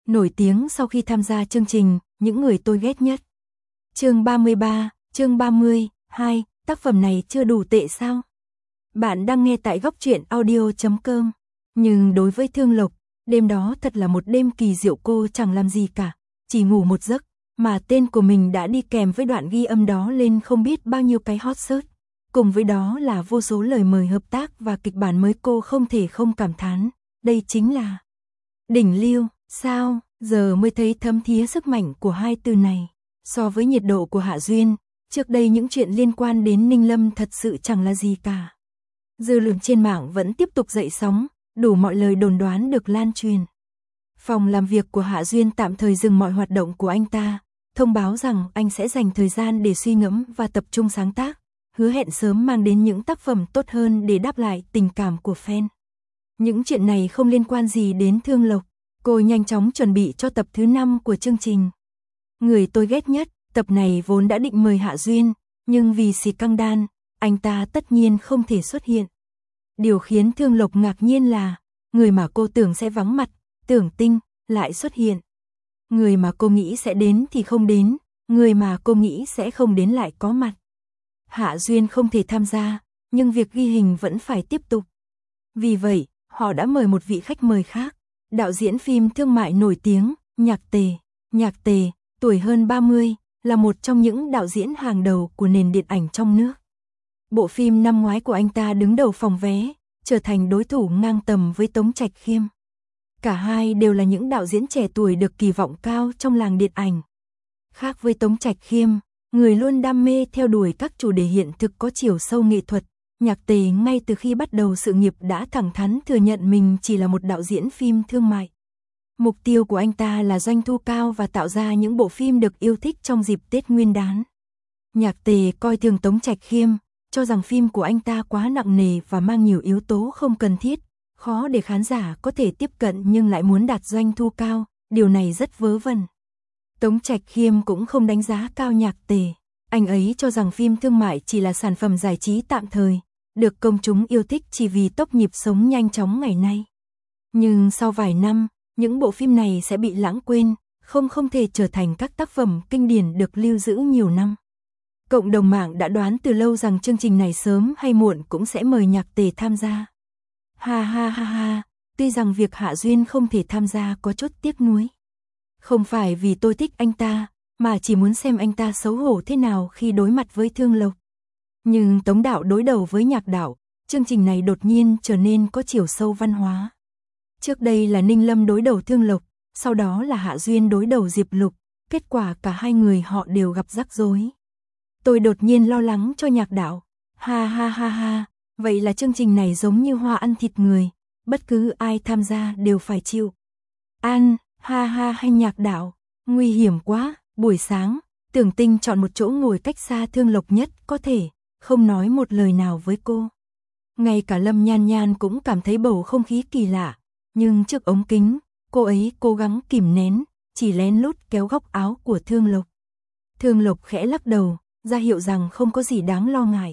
Nổi tiếng sau khi tham gia chương trình Những người tôi ghét nhất. Chương 33, chương 32, tác phẩm này chưa đủ tệ sao? Bạn đang nghe tại góc truyện audio.com. Nhưng đối với Thương Lộc, đêm đó thật là một đêm kỳ diệu, cô chẳng làm gì cả, chỉ ngủ một giấc, mà tên của mình đã đi kèm với đoạn ghi âm đó lên không biết bao nhiêu cái hot search. Cùng với đó là vô số lời mời hợp tác và kịch bản mới, cô không thể không cảm thán, đây chính là đỉnh lưu, sao, giờ mới thấy thấm thía sức mạnh của hai từ này. So với nhiệt độ của Hạ Duyên, trước đây những chuyện liên quan đến Ninh Lâm thật sự chẳng là gì cả. Dư luận trên mạng vẫn tiếp tục dậy sóng, đủ mọi lời đồn đoán được lan truyền. Phòng làm việc của Hạ Duyên tạm thời dừng mọi hoạt động của anh ta, thông báo rằng anh sẽ dành thời gian để suy ngẫm và tập trung sáng tác, hứa hẹn sớm mang đến những tác phẩm tốt hơn để đáp lại tình cảm của fan. Những chuyện này không liên quan gì đến Thương Lộc, cô nhanh chóng chuẩn bị cho tập thứ 5 của chương trình. Người tôi ghét nhất, tập này vốn đã định mời Hạ Duyên, nhưng vì xịt căng đan, anh ta tất nhiên không thể xuất hiện. Điều khiến Thương Lộc ngạc nhiên là, người mà cô tưởng sẽ vắng mặt, Tưởng Tinh, lại xuất hiện. Người mà cô nghĩ sẽ đến thì không đến, người mà cô nghĩ sẽ không đến lại có mặt. Hạ Duyên không thể tham gia, nhưng việc ghi hình vẫn phải tiếp tục. Vì vậy, họ đã mời một vị khách mời khác, đạo diễn phim thương mại nổi tiếng, Nhạc Tề. Nhạc Tề, tuổi hơn 30, là một trong những đạo diễn hàng đầu của nền điện ảnh trong nước. Bộ phim năm ngoái của anh ta đứng đầu phòng vé, trở thành đối thủ ngang tầm với Tống Trạch Khiêm. Cả hai đều là những đạo diễn trẻ tuổi được kỳ vọng cao trong làng điện ảnh. Khác với Tống Trạch Khiêm, người luôn đam mê theo đuổi các chủ đề hiện thực có chiều sâu nghệ thuật, Nhạc Tề ngay từ khi bắt đầu sự nghiệp đã thẳng thắn thừa nhận mình chỉ là một đạo diễn phim thương mại. Mục tiêu của anh ta là doanh thu cao và tạo ra những bộ phim được yêu thích trong dịp Tết Nguyên đán. Nhạc Tề coi thường Tống Trạch Khiêm, cho rằng phim của anh ta quá nặng nề và mang nhiều yếu tố không cần thiết, khó để khán giả có thể tiếp cận nhưng lại muốn đạt doanh thu cao, điều này rất vớ vẩn. Tống Trạch Khiêm cũng không đánh giá cao Nhạc Tề, anh ấy cho rằng phim thương mại chỉ là sản phẩm giải trí tạm thời, được công chúng yêu thích chỉ vì tốc nhịp sống nhanh chóng ngày nay. Nhưng sau vài năm, những bộ phim này sẽ bị lãng quên, không thể trở thành các tác phẩm kinh điển được lưu giữ nhiều năm. Cộng đồng mạng đã đoán từ lâu rằng chương trình này sớm hay muộn cũng sẽ mời Nhạc Tề tham gia. Ha ha ha ha, tuy rằng việc Hạ Duyên không thể tham gia có chút tiếc nuối. Không phải vì tôi thích anh ta, mà chỉ muốn xem anh ta xấu hổ thế nào khi đối mặt với Thương Lộc. Nhưng Tống đạo đối đầu với Nhạc đạo, chương trình này đột nhiên trở nên có chiều sâu văn hóa. Trước đây là Ninh Lâm đối đầu Thương Lộc, sau đó là Hạ Duyên đối đầu Diệp Lục, kết quả cả hai người họ đều gặp rắc rối. Tôi đột nhiên lo lắng cho Nhạc đạo. Ha ha ha ha, vậy là chương trình này giống như hoa ăn thịt người, bất cứ ai tham gia đều phải chịu ăn. Ha ha hay Nhạc đạo, nguy hiểm quá. Buổi sáng, Tưởng Tinh chọn một chỗ ngồi cách xa Thương Lộc nhất có thể, không nói một lời nào với cô. Ngay cả Lâm Nhan Nhan cũng cảm thấy bầu không khí kỳ lạ, nhưng trước ống kính, cô ấy cố gắng kìm nén, chỉ lén lút kéo góc áo của Thương Lộc. Thương Lộc khẽ lắc đầu, ra hiệu rằng không có gì đáng lo ngại.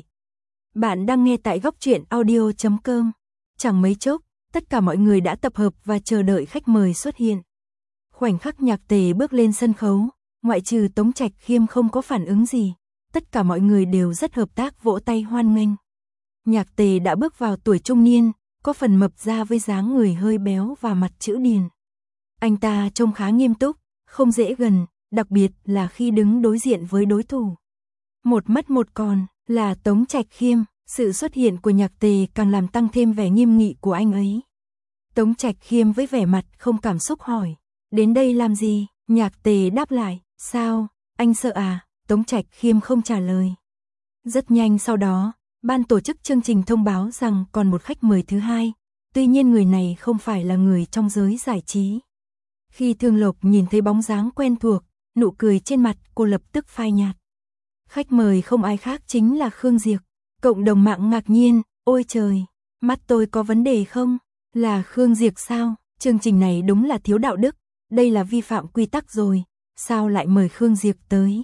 Bạn đang nghe tại góc truyện audio.com. Chẳng mấy chốc, tất cả mọi người đã tập hợp và chờ đợi khách mời xuất hiện. Khoảnh khắc Nhạc Tề bước lên sân khấu, ngoại trừ Tống Trạch Khiêm không có phản ứng gì, tất cả mọi người đều rất hợp tác vỗ tay hoan nghênh. Nhạc Tề đã bước vào tuổi trung niên, có phần mập ra với dáng người hơi béo và mặt chữ điền. Anh ta trông khá nghiêm túc, không dễ gần, đặc biệt là khi đứng đối diện với đối thủ. Một mất một còn là Tống Trạch Khiêm, sự xuất hiện của Nhạc Tề càng làm tăng thêm vẻ nghiêm nghị của anh ấy. Tống Trạch Khiêm với vẻ mặt không cảm xúc hỏi, đến đây làm gì? Nhạc Tề đáp lại, sao, anh sợ à? Tống Trạch Khiêm không trả lời. Rất nhanh sau đó, ban tổ chức chương trình thông báo rằng còn một khách mời thứ hai, tuy nhiên người này không phải là người trong giới giải trí. Khi Thương Lộc nhìn thấy bóng dáng quen thuộc, nụ cười trên mặt cô lập tức phai nhạt. Khách mời không ai khác chính là Khương Diệp. Cộng đồng mạng ngạc nhiên, ôi trời, mắt tôi có vấn đề không? Là Khương Diệp sao? Chương trình này đúng là thiếu đạo đức, đây là vi phạm quy tắc rồi, sao lại mời Khương Diệp tới?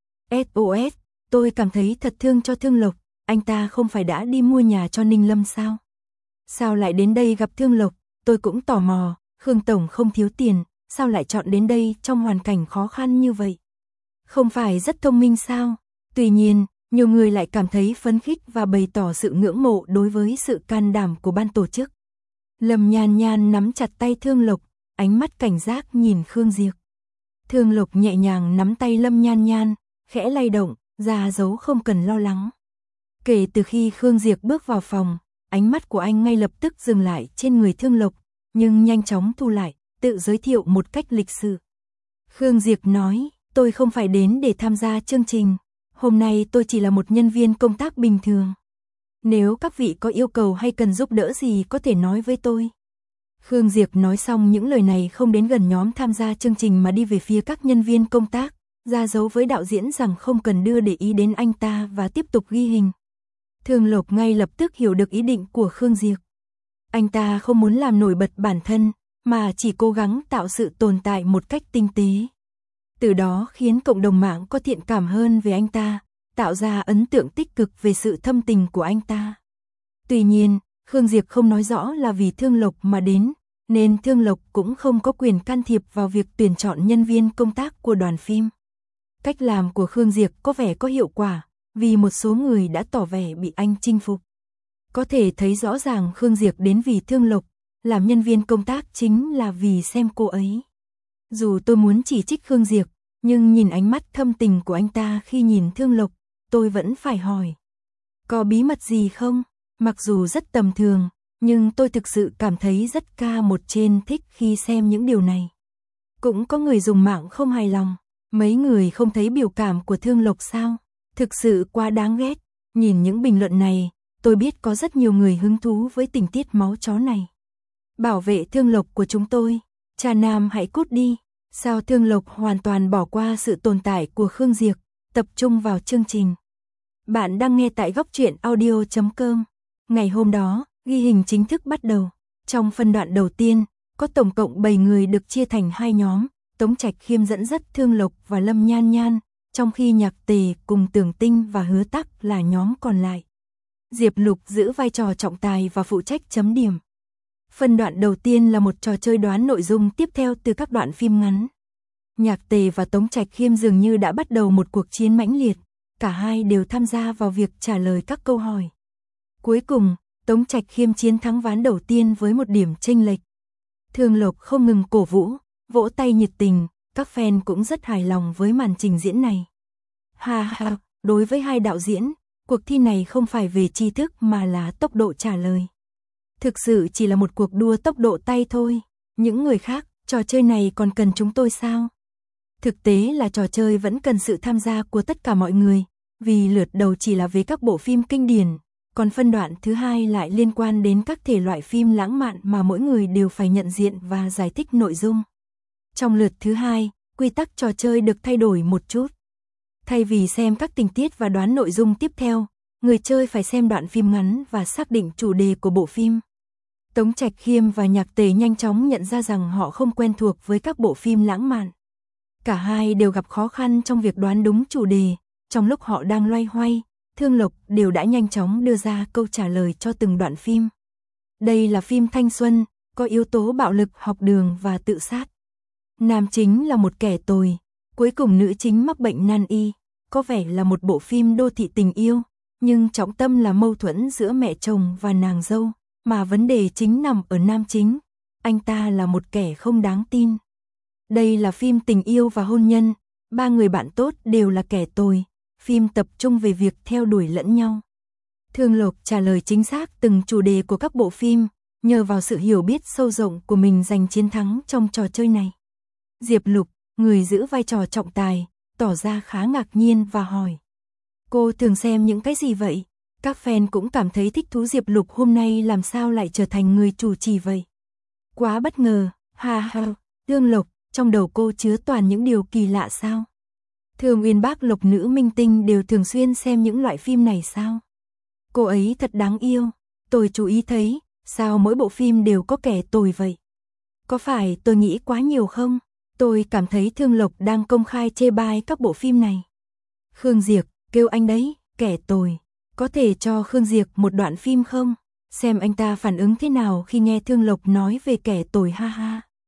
SOS, tôi cảm thấy thật thương cho Thương Lộc, anh ta không phải đã đi mua nhà cho Ninh Lâm sao? Sao lại đến đây gặp Thương Lộc? Tôi cũng tò mò, Khương Tổng không thiếu tiền, sao lại chọn đến đây trong hoàn cảnh khó khăn như vậy? Không phải rất thông minh sao? Tuy nhiên, nhiều người lại cảm thấy phấn khích và bày tỏ sự ngưỡng mộ đối với sự can đảm của ban tổ chức. Lâm Nhan Nhan nắm chặt tay Thương Lộc, ánh mắt cảnh giác nhìn Khương Diệp. Thương Lộc nhẹ nhàng nắm tay Lâm Nhan Nhan, khẽ lay động, ra dấu không cần lo lắng. Kể từ khi Khương Diệp bước vào phòng, ánh mắt của anh ngay lập tức dừng lại trên người Thương Lộc, nhưng nhanh chóng thu lại, tự giới thiệu một cách lịch sự. Khương Diệp nói, tôi không phải đến để tham gia chương trình, hôm nay tôi chỉ là một nhân viên công tác bình thường. Nếu các vị có yêu cầu hay cần giúp đỡ gì có thể nói với tôi. Khương Diệp nói xong những lời này không đến gần nhóm tham gia chương trình mà đi về phía các nhân viên công tác, ra dấu với đạo diễn rằng không cần đưa để ý đến anh ta và tiếp tục ghi hình. Thương Lộc ngay lập tức hiểu được ý định của Khương Diệp. Anh ta không muốn làm nổi bật bản thân, mà chỉ cố gắng tạo sự tồn tại một cách tinh tế. Từ đó khiến cộng đồng mạng có thiện cảm hơn về anh ta, tạo ra ấn tượng tích cực về sự thâm tình của anh ta. Tuy nhiên, Khương Diệp không nói rõ là vì Thương Lộc mà đến, nên Thương Lộc cũng không có quyền can thiệp vào việc tuyển chọn nhân viên công tác của đoàn phim. Cách làm của Khương Diệp có vẻ có hiệu quả, vì một số người đã tỏ vẻ bị anh chinh phục. Có thể thấy rõ ràng Khương Diệp đến vì Thương Lộc, làm nhân viên công tác chính là vì xem cô ấy. Dù tôi muốn chỉ trích Khương Diệp, nhưng nhìn ánh mắt thâm tình của anh ta khi nhìn Thương Lộc, tôi vẫn phải hỏi. Có bí mật gì không? Mặc dù rất tầm thường, nhưng tôi thực sự cảm thấy rất K1 thích khi xem những điều này. Cũng có người dùng mạng không hài lòng, mấy người không thấy biểu cảm của Thương Lộc sao? Thực sự quá đáng ghét. Nhìn những bình luận này, tôi biết có rất nhiều người hứng thú với tình tiết máu chó này. Bảo vệ Thương Lộc của chúng tôi, cha nam hãy cút đi. Sao Thương Lộc hoàn toàn bỏ qua sự tồn tại của Khương Diệp, tập trung vào chương trình. Bạn đang nghe tại góc truyện audio.com. Ngày hôm đó, ghi hình chính thức bắt đầu. Trong phân đoạn đầu tiên, có tổng cộng 7 người được chia thành 2 nhóm. Tống Trạch Khiêm dẫn dắt Thương Lộc và Lâm Nhan Nhan, trong khi Nhạc Tề cùng Tưởng Tinh và Hứa Tắc là nhóm còn lại. Diệp Lục giữ vai trò trọng tài và phụ trách chấm điểm. Phân đoạn đầu tiên là một trò chơi đoán nội dung tiếp theo từ các đoạn phim ngắn. Nhạc Tề và Tống Trạch Khiêm dường như đã bắt đầu một cuộc chiến mãnh liệt, cả hai đều tham gia vào việc trả lời các câu hỏi. Cuối cùng, Tống Trạch Khiêm chiến thắng ván đầu tiên với một điểm chênh lệch. Thương Lộc không ngừng cổ vũ, vỗ tay nhiệt tình, các fan cũng rất hài lòng với màn trình diễn này. Ha ha, đối với hai đạo diễn, cuộc thi này không phải về tri thức mà là tốc độ trả lời. Thực sự chỉ là một cuộc đua tốc độ tay thôi. Những người khác, trò chơi này còn cần chúng tôi sao? Thực tế là trò chơi vẫn cần sự tham gia của tất cả mọi người, vì lượt đầu chỉ là về các bộ phim kinh điển, còn phân đoạn thứ hai lại liên quan đến các thể loại phim lãng mạn mà mỗi người đều phải nhận diện và giải thích nội dung. Trong lượt thứ hai, quy tắc trò chơi được thay đổi một chút. Thay vì xem các tình tiết và đoán nội dung tiếp theo, người chơi phải xem đoạn phim ngắn và xác định chủ đề của bộ phim. Tống Trạch Khiêm và Nhạc Tề nhanh chóng nhận ra rằng họ không quen thuộc với các bộ phim lãng mạn. Cả hai đều gặp khó khăn trong việc đoán đúng chủ đề, trong lúc họ đang loay hoay, Thương Lộc đều đã nhanh chóng đưa ra câu trả lời cho từng đoạn phim. Đây là phim thanh xuân, có yếu tố bạo lực, học đường và tự sát. Nam chính là một kẻ tồi, cuối cùng nữ chính mắc bệnh nan y, có vẻ là một bộ phim đô thị tình yêu, nhưng trọng tâm là mâu thuẫn giữa mẹ chồng và nàng dâu, mà vấn đề chính nằm ở nam chính, anh ta là một kẻ không đáng tin. Đây là phim tình yêu và hôn nhân, ba người bạn tốt đều là kẻ tồi, phim tập trung về việc theo đuổi lẫn nhau. Thương Lộc trả lời chính xác từng chủ đề của các bộ phim, nhờ vào sự hiểu biết sâu rộng của mình giành chiến thắng trong trò chơi này. Diệp Lục, người giữ vai trò trọng tài, tỏ ra khá ngạc nhiên và hỏi. Cô thường xem những cái gì vậy? Các fan cũng cảm thấy thích thú. Diệp Lục hôm nay làm sao lại trở thành người chủ trì vậy? Quá bất ngờ, ha ha. Thương Lộc, trong đầu cô chứa toàn những điều kỳ lạ sao? Thường Uyên Bác Lộc nữ minh tinh đều thường xuyên xem những loại phim này sao? Cô ấy thật đáng yêu, tôi chú ý thấy, sao mỗi bộ phim đều có kẻ tồi vậy? Có phải tôi nghĩ quá nhiều không? Tôi cảm thấy Thương Lộc đang công khai chê bai các bộ phim này. Khương Diệp, kêu anh đấy, kẻ tồi. Có thể cho Khương Diệp một đoạn phim không? Xem anh ta phản ứng thế nào khi nghe Thương Lộc nói về kẻ tồi, ha ha.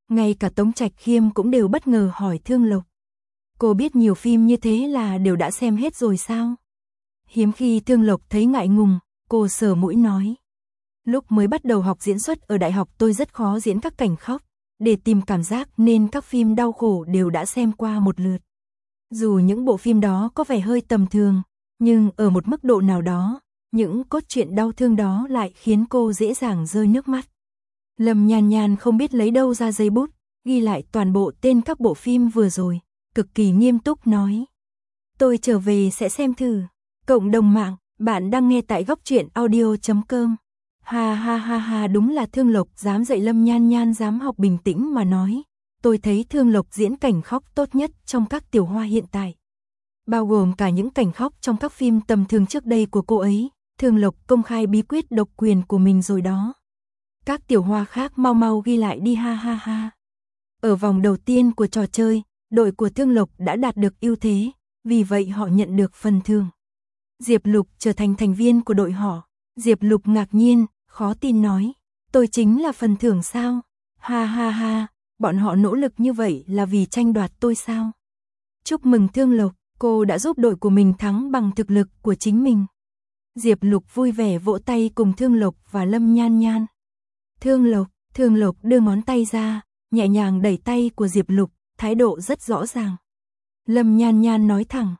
Ngay cả Tống Trạch Khiêm cũng đều bất ngờ hỏi Thương Lộc. Cô biết nhiều phim như thế là đều đã xem hết rồi sao? Hiếm khi Thương Lộc thấy ngại ngùng, cô sờ mũi nói. Lúc mới bắt đầu học diễn xuất ở đại học tôi rất khó diễn các cảnh khóc, để tìm cảm giác nên các phim đau khổ đều đã xem qua một lượt. Dù những bộ phim đó có vẻ hơi tầm thường, nhưng ở một mức độ nào đó, những cốt truyện đau thương đó lại khiến cô dễ dàng rơi nước mắt. Lâm Nhan Nhan không biết lấy đâu ra giấy bút, ghi lại toàn bộ tên các bộ phim vừa rồi, cực kỳ nghiêm túc nói. Tôi trở về sẽ xem thử. Cộng đồng mạng, bạn đang nghe tại góc truyện audio.com. Ha ha ha ha, đúng là Thương Lộc dám dạy Lâm Nhan Nhan dám học bình tĩnh mà nói. Tôi thấy Thương Lộc diễn cảnh khóc tốt nhất trong các tiểu hoa hiện tại. Bao gồm cả những cảnh khóc trong các phim tầm thường trước đây của cô ấy. Thương Lộc công khai bí quyết độc quyền của mình rồi đó. Các tiểu hoa khác mau mau ghi lại đi ha ha ha. Ở vòng đầu tiên của trò chơi, đội của Thương Lộc đã đạt được ưu thế, vì vậy họ nhận được phần thưởng. Diệp Lục trở thành thành viên của đội họ. Diệp Lục ngạc nhiên, khó tin nói. Tôi chính là phần thưởng sao? Ha ha ha, bọn họ nỗ lực như vậy là vì tranh đoạt tôi sao? Chúc mừng Thương Lộc, cô đã giúp đội của mình thắng bằng thực lực của chính mình. Diệp Lục vui vẻ vỗ tay cùng Thương Lộc và Lâm Nhan Nhan. Thương Lộc đưa ngón tay ra, nhẹ nhàng đẩy tay của Diệp Lục, thái độ rất rõ ràng. Lâm Nhan Nhan nói thẳng,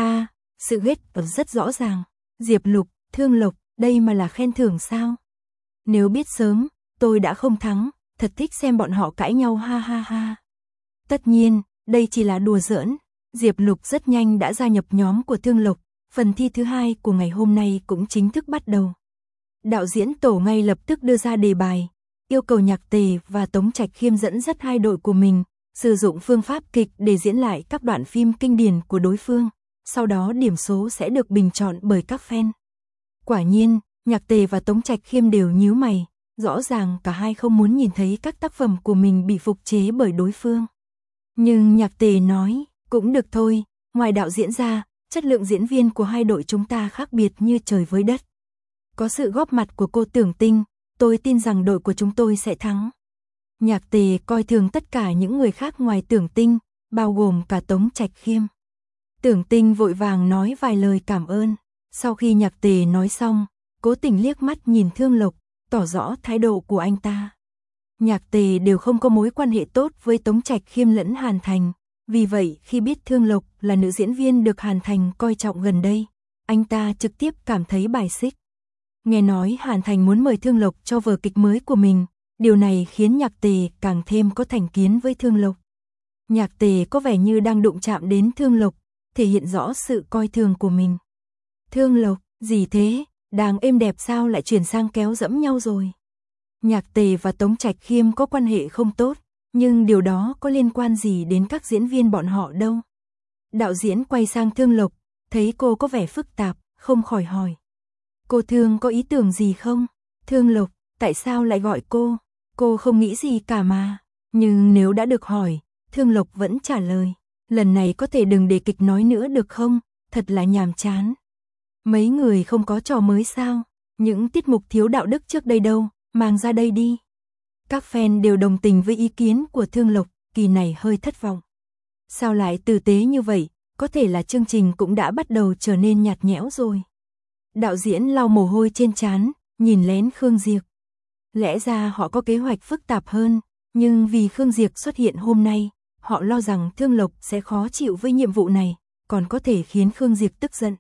sự ghét rất rõ ràng. Diệp Lục, Thương Lộc, đây mà là khen thưởng sao? Nếu biết sớm, tôi đã không thắng, thật thích xem bọn họ cãi nhau ha ha ha. Tất nhiên, đây chỉ là đùa giỡn. Diệp Lục rất nhanh đã gia nhập nhóm của Thương Lộc, phần thi thứ 2 của ngày hôm nay cũng chính thức bắt đầu. Đạo diễn tổ ngay lập tức đưa ra đề bài, yêu cầu Nhạc Tề và Tống Trạch Khiêm dẫn dắt hai đội của mình, sử dụng phương pháp kịch để diễn lại các đoạn phim kinh điển của đối phương, sau đó điểm số sẽ được bình chọn bởi các fan. Quả nhiên, Nhạc Tề và Tống Trạch Khiêm đều nhíu mày, rõ ràng cả hai không muốn nhìn thấy các tác phẩm của mình bị phục chế bởi đối phương. Nhưng Nhạc Tề nói, cũng được thôi, ngoài đạo diễn ra, chất lượng diễn viên của hai đội chúng ta khác biệt như trời với đất. Có sự góp mặt của cô Tưởng Tinh, tôi tin rằng đội của chúng tôi sẽ thắng. Nhạc Tề coi thường tất cả những người khác ngoài Tưởng Tinh, bao gồm cả Tống Trạch Khiêm. Tưởng Tinh vội vàng nói vài lời cảm ơn. Sau khi Nhạc Tề nói xong, Cố Tình liếc mắt nhìn Thương Lộc, tỏ rõ thái độ của anh ta. Nhạc Tề đều không có mối quan hệ tốt với Tống Trạch Khiêm lẫn Hàn Thành, vì vậy khi biết Thương Lộc là nữ diễn viên được Hàn Thành coi trọng gần đây, anh ta trực tiếp cảm thấy bài xích. Nghe nói Hàn Thành muốn mời Thương Lộc cho vở kịch mới của mình, điều này khiến Nhạc Tề càng thêm có thành kiến với Thương Lộc. Nhạc Tề có vẻ như đang đụng chạm đến Thương Lộc, thể hiện rõ sự coi thường của mình. Thương Lộc, gì thế, đang êm đẹp sao lại chuyển sang kéo dẫm nhau rồi? Nhạc Tề và Tống Trạch Khiêm có quan hệ không tốt, nhưng điều đó có liên quan gì đến các diễn viên bọn họ đâu. Đạo diễn quay sang Thương Lộc, thấy cô có vẻ phức tạp, không khỏi hỏi. Cô Thương có ý tưởng gì không? Thương Lộc, tại sao lại gọi cô? Cô không nghĩ gì cả mà. Nhưng nếu đã được hỏi, Thương Lộc vẫn trả lời. Lần này có thể đừng để kịch nói nữa được không? Thật là nhàm chán. Mấy người không có trò mới sao? Những tiết mục thiếu đạo đức trước đây đâu, mang ra đây đi. Các fan đều đồng tình với ý kiến của Thương Lộc, kỳ này hơi thất vọng. Sao lại tử tế như vậy? Có thể là chương trình cũng đã bắt đầu trở nên nhạt nhẽo rồi. Đạo diễn lau mồ hôi trên trán, nhìn lén Khương Diệp. Lẽ ra họ có kế hoạch phức tạp hơn, nhưng vì Khương Diệp xuất hiện hôm nay, họ lo rằng Thương Lộc sẽ khó chịu với nhiệm vụ này, còn có thể khiến Khương Diệp tức giận.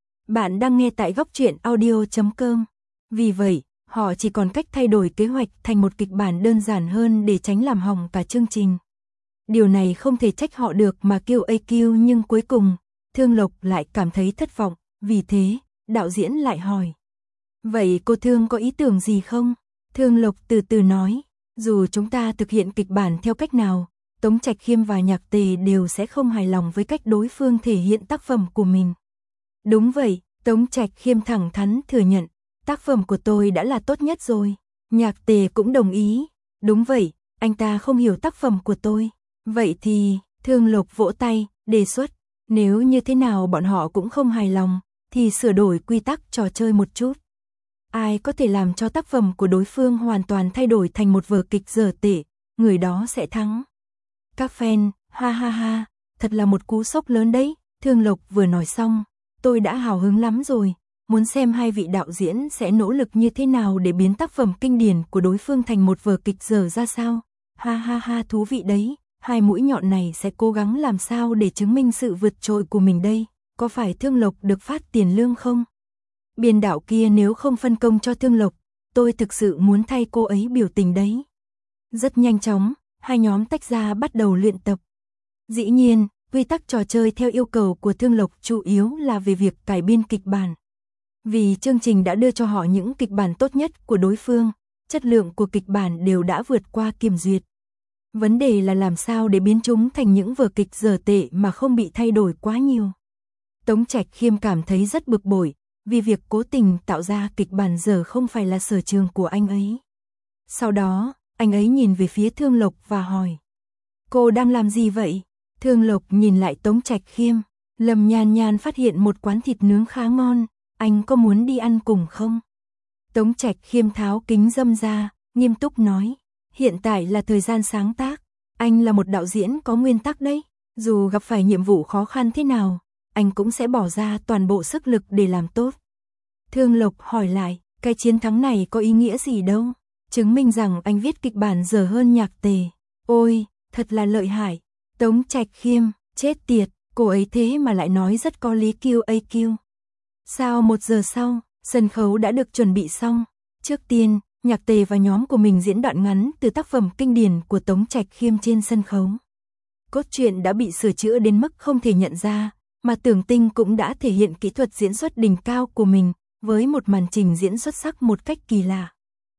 Bạn đang nghe tại góc truyện audio.com. Vì vậy, họ chỉ còn cách thay đổi kế hoạch thành một kịch bản đơn giản hơn để tránh làm hỏng cả chương trình. Điều này không thể trách họ được mà kêu AQ, nhưng cuối cùng, Thương Lộc lại cảm thấy thất vọng, vì thế, đạo diễn lại hỏi. Vậy cô Thương có ý tưởng gì không? Thương Lộc từ từ nói, dù chúng ta thực hiện kịch bản theo cách nào, Tống Trạch Khiêm và Nhạc Tề đều sẽ không hài lòng với cách đối phương thể hiện tác phẩm của mình. Đúng vậy, Tống Trạch Khiêm thẳng thắn thừa nhận, tác phẩm của tôi đã là tốt nhất rồi. Nhạc Tề cũng đồng ý, đúng vậy, anh ta không hiểu tác phẩm của tôi. Vậy thì, Thương Lộc vỗ tay, đề xuất, nếu như thế nào bọn họ cũng không hài lòng, thì sửa đổi quy tắc trò chơi một chút. Ai có thể làm cho tác phẩm của đối phương hoàn toàn thay đổi thành một vở kịch dở tệ, người đó sẽ thắng. Các fan, ha ha ha, thật là một cú sốc lớn đấy. Thương Lộc vừa nói xong, tôi đã hào hứng lắm rồi, muốn xem hai vị đạo diễn sẽ nỗ lực như thế nào để biến tác phẩm kinh điển của đối phương thành một vở kịch dở ra sao. Ha ha ha, thú vị đấy, hai mũi nhọn này sẽ cố gắng làm sao để chứng minh sự vượt trội của mình đây, có phải Thương Lộc được phát tiền lương không? Biên đạo kia nếu không phân công cho Thương Lộc, tôi thực sự muốn thay cô ấy biểu tình đấy. Rất nhanh chóng, hai nhóm tách ra bắt đầu luyện tập. Dĩ nhiên, quy tắc trò chơi theo yêu cầu của Thương Lộc chủ yếu là về việc cải biên kịch bản. Vì chương trình đã đưa cho họ những kịch bản tốt nhất của đối phương, chất lượng của kịch bản đều đã vượt qua kiểm duyệt. Vấn đề là làm sao để biến chúng thành những vở kịch dở tệ mà không bị thay đổi quá nhiều. Tống Trạch Khiêm cảm thấy rất bực bội, vì việc cố tình tạo ra kịch bản dở không phải là sở trường của anh ấy. Sau đó, anh ấy nhìn về phía Thương Lộc và hỏi: cô đang làm gì vậy? Thương Lộc nhìn lại Tống Trạch Khiêm, Lâm Nhan Nhan phát hiện một quán thịt nướng khá ngon, anh có muốn đi ăn cùng không? Tống Trạch Khiêm tháo kính râm ra, nghiêm túc nói: hiện tại là thời gian sáng tác, anh là một đạo diễn có nguyên tắc đấy, dù gặp phải nhiệm vụ khó khăn thế nào, anh cũng sẽ bỏ ra toàn bộ sức lực để làm tốt. Thương Lộc hỏi lại, cái chiến thắng này có ý nghĩa gì đâu? Chứng minh rằng anh viết kịch bản dở hơn Nhạc Tề. Ôi, thật là lợi hại. Tống Trạch Khiêm, chết tiệt, cô ấy thế mà lại nói rất có lý QAQ. Sao 1 giờ sau, sân khấu đã được chuẩn bị xong. Trước tiên, Nhạc Tề và nhóm của mình diễn đoạn ngắn từ tác phẩm kinh điển của Tống Trạch Khiêm trên sân khấu. Cốt truyện đã bị sửa chữa đến mức không thể nhận ra, mà Tưởng Tinh cũng đã thể hiện kỹ thuật diễn xuất đỉnh cao của mình, với một màn trình diễn xuất sắc một cách kỳ lạ.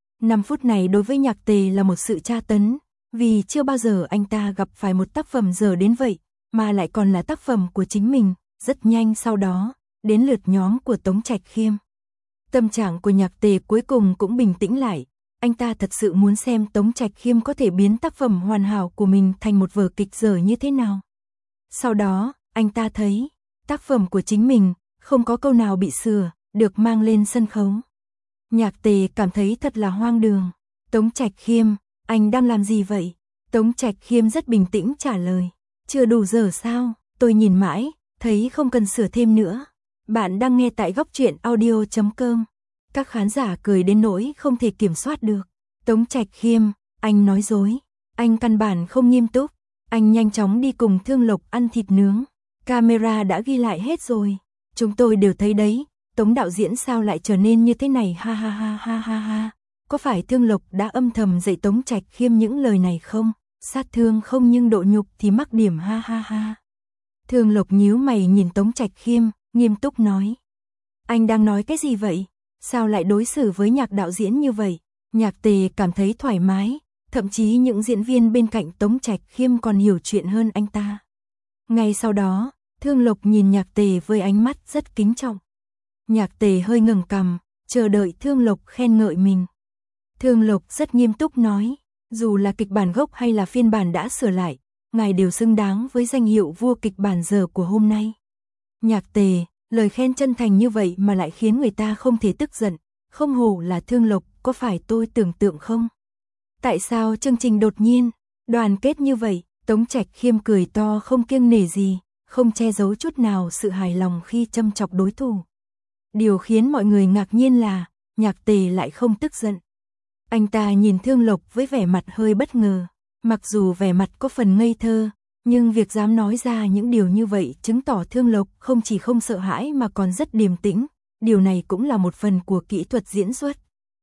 5 phút này đối với Nhạc Tề là một sự tra tấn, vì chưa bao giờ anh ta gặp phải một tác phẩm dở đến vậy, mà lại còn là tác phẩm của chính mình. Rất nhanh sau đó, đến lượt nhóm của Tống Trạch Khiêm. Tâm trạng của Nhạc Tề cuối cùng cũng bình tĩnh lại, anh ta thật sự muốn xem Tống Trạch Khiêm có thể biến tác phẩm hoàn hảo của mình thành một vở kịch dở như thế nào. Sau đó, anh ta thấy, tác phẩm của chính mình, không có câu nào bị sửa, được mang lên sân khấu. Nhạc Tề cảm thấy thật là hoang đường. Tống Trạch Khiêm, anh đang làm gì vậy? Tống Trạch Khiêm rất bình tĩnh trả lời, chưa đủ dở sao, tôi nhìn mãi, thấy không cần sửa thêm nữa. Bạn đang nghe tại Góc Truyện Audio.com. Các khán giả cười đến nỗi không thể kiểm soát được. Tống Trạch Khiêm, anh nói dối, anh căn bản không nghiêm túc. Anh nhanh chóng đi cùng Thương Lộc ăn thịt nướng. Camera đã ghi lại hết rồi. Chúng tôi đều thấy đấy, Tống đạo diễn sao lại trở nên như thế này, ha ha ha ha ha ha. Có phải Thương Lộc đã âm thầm dạy Tống Trạch Khiêm những lời này không? Sát thương không nhưng độ nhục thì mắc điểm, ha ha ha. Thương Lộc nhíu mày nhìn Tống Trạch Khiêm, nghiêm túc nói. Anh đang nói cái gì vậy? Sao lại đối xử với Nhạc đạo diễn như vậy? Nhạc Tề cảm thấy thoải mái, thậm chí những diễn viên bên cạnh Tống Trạch Khiêm còn hiểu chuyện hơn anh ta. Ngay sau đó, Thương Lộc nhìn Nhạc Tề với ánh mắt rất kính trọng. Nhạc Tề hơi ngẩng cằm, chờ đợi Thương Lộc khen ngợi mình. Thương Lộc rất nghiêm túc nói, dù là kịch bản gốc hay là phiên bản đã sửa lại, ngài đều xứng đáng với danh hiệu vua kịch bản dở của hôm nay. Nhạc Tề, lời khen chân thành như vậy mà lại khiến người ta không thể tức giận, không hổ là Thương Lộc, có phải tôi tưởng tượng không? Tại sao chương trình đột nhiên đoàn kết như vậy? Tống Trạch Khiêm cười to không kiêng nể gì, không che giấu chút nào sự hài lòng khi châm chọc đối thủ. Điều khiến mọi người ngạc nhiên là, Nhạc Tề lại không tức giận. Anh ta nhìn Thương Lộc với vẻ mặt hơi bất ngờ, mặc dù vẻ mặt có phần ngây thơ, nhưng việc dám nói ra những điều như vậy chứng tỏ Thương Lộc không chỉ không sợ hãi mà còn rất điềm tĩnh, điều này cũng là một phần của kỹ thuật diễn xuất.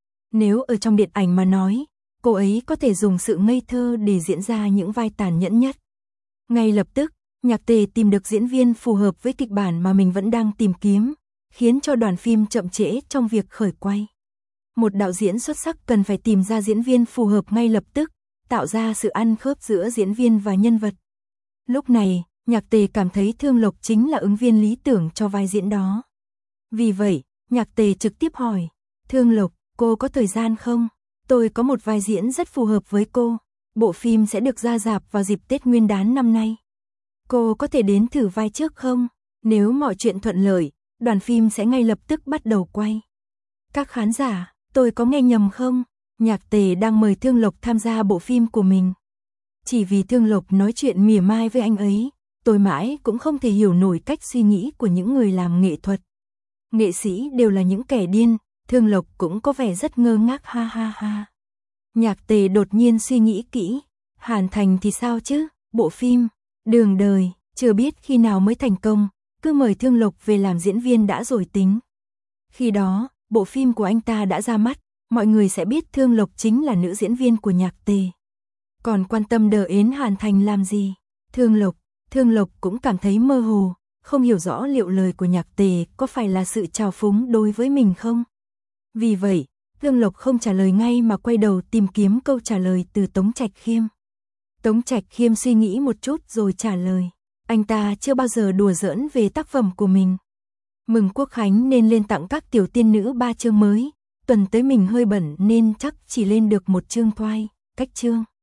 Nếu ở trong điện ảnh mà nói, cô ấy có thể dùng sự ngây thơ để diễn ra những vai tàn nhẫn nhất. Ngay lập tức, Nhạc Tề tìm được diễn viên phù hợp với kịch bản mà mình vẫn đang tìm kiếm, khiến cho đoàn phim chậm trễ trong việc khởi quay. Một đạo diễn xuất sắc cần phải tìm ra diễn viên phù hợp ngay lập tức, tạo ra sự ăn khớp giữa diễn viên và nhân vật. Lúc này, Nhạc Tề cảm thấy Thương Lộc chính là ứng viên lý tưởng cho vai diễn đó. Vì vậy, Nhạc Tề trực tiếp hỏi, Thương Lộc, cô có thời gian không? Tôi có một vai diễn rất phù hợp với cô. Bộ phim sẽ được ra rạp vào dịp Tết Nguyên đán năm nay. Cô có thể đến thử vai trước không? Nếu mọi chuyện thuận lợi, đoàn phim sẽ ngay lập tức bắt đầu quay. Các khán giả, tôi có nghe nhầm không? Nhạc Tề đang mời Thương Lộc tham gia bộ phim của mình. Chỉ vì Thương Lộc nói chuyện mỉa mai với anh ấy, tôi mãi cũng không thể hiểu nổi cách suy nghĩ của những người làm nghệ thuật. Nghệ sĩ đều là những kẻ điên, Thương Lộc cũng có vẻ rất ngơ ngác ha ha ha. Nhạc Tề đột nhiên suy nghĩ kỹ, Hàn Thành thì sao chứ, bộ phim Đường Đời, chưa biết khi nào mới thành công, cứ mời Thương Lộc về làm diễn viên đã rồi tính. Khi đó, bộ phim của anh ta đã ra mắt, mọi người sẽ biết Thương Lộc chính là nữ diễn viên của Nhạc Tề. Còn quan tâm đờ ến Hàn Thành làm gì? Thương Lộc cũng cảm thấy mơ hồ, không hiểu rõ liệu lời của Nhạc Tề có phải là sự trào phúng đối với mình không. Vì vậy, Thương Lộc không trả lời ngay mà quay đầu tìm kiếm câu trả lời từ Tống Trạch Khiêm. Tống Trạch Khiêm suy nghĩ một chút rồi trả lời. Anh ta chưa bao giờ đùa giỡn về tác phẩm của mình. Mừng Quốc Khánh nên lên tặng các tiểu tiên nữ 3 chương mới, tuần tới mình hơi bận nên chắc chỉ lên được 1 chương thoại, cách chương.